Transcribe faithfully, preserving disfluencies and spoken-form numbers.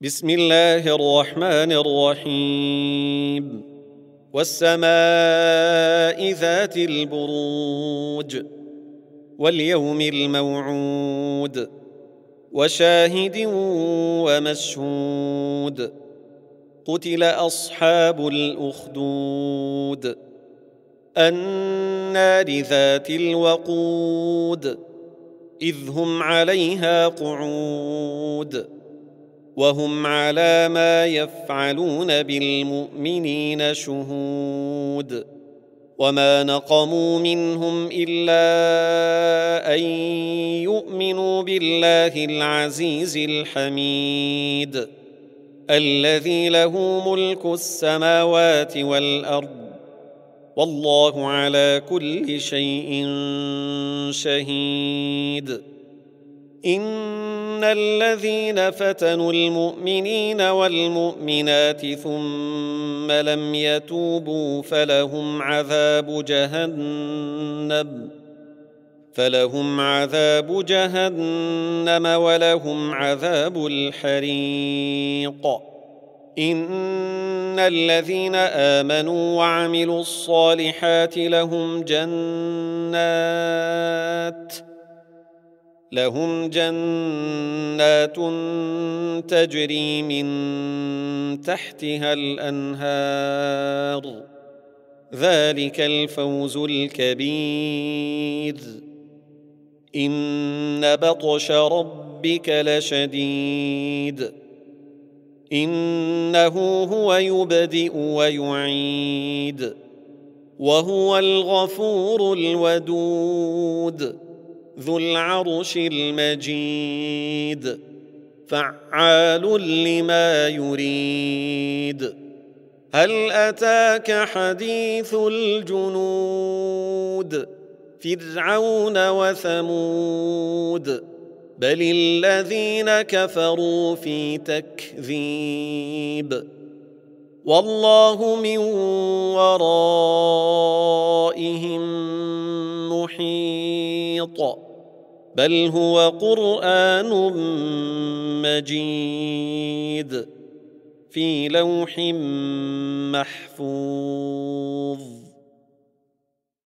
بسم الله الرحمن الرحيم والسماء ذات البروج واليوم الموعود وشاهد ومشهود قتل أصحاب الأخدود النار ذات الوقود إذ هم عليها قعود وهم على ما يفعلون بالمؤمنين شهود وما نقموا منهم إلا أن يؤمنوا بالله العزيز الحميد الذي له ملك السماوات والأرض والله على كل شيء شهيد إن الذين فتنوا المؤمنين والمؤمنات ثم لم يتوبوا فلهم عذاب جهنم فلهم عذاب جهنم ولهم عذاب الحريق إن الذين آمنوا وعملوا الصالحات لهم جنات لهم جنات تجري من تحتها الأنهار ذلك الفوز الكبير إن بطش ربك لشديد إنه هو يبدئ ويعيد وهو الغفور الودود ذو العرش المجيد فعال لما يريد هل أتاك حديث الجنود فرعون وثمود بل الذين كفروا في تكذيب والله من ورائهم محيط بل هو قرآن مجيد في لوح محفوظ.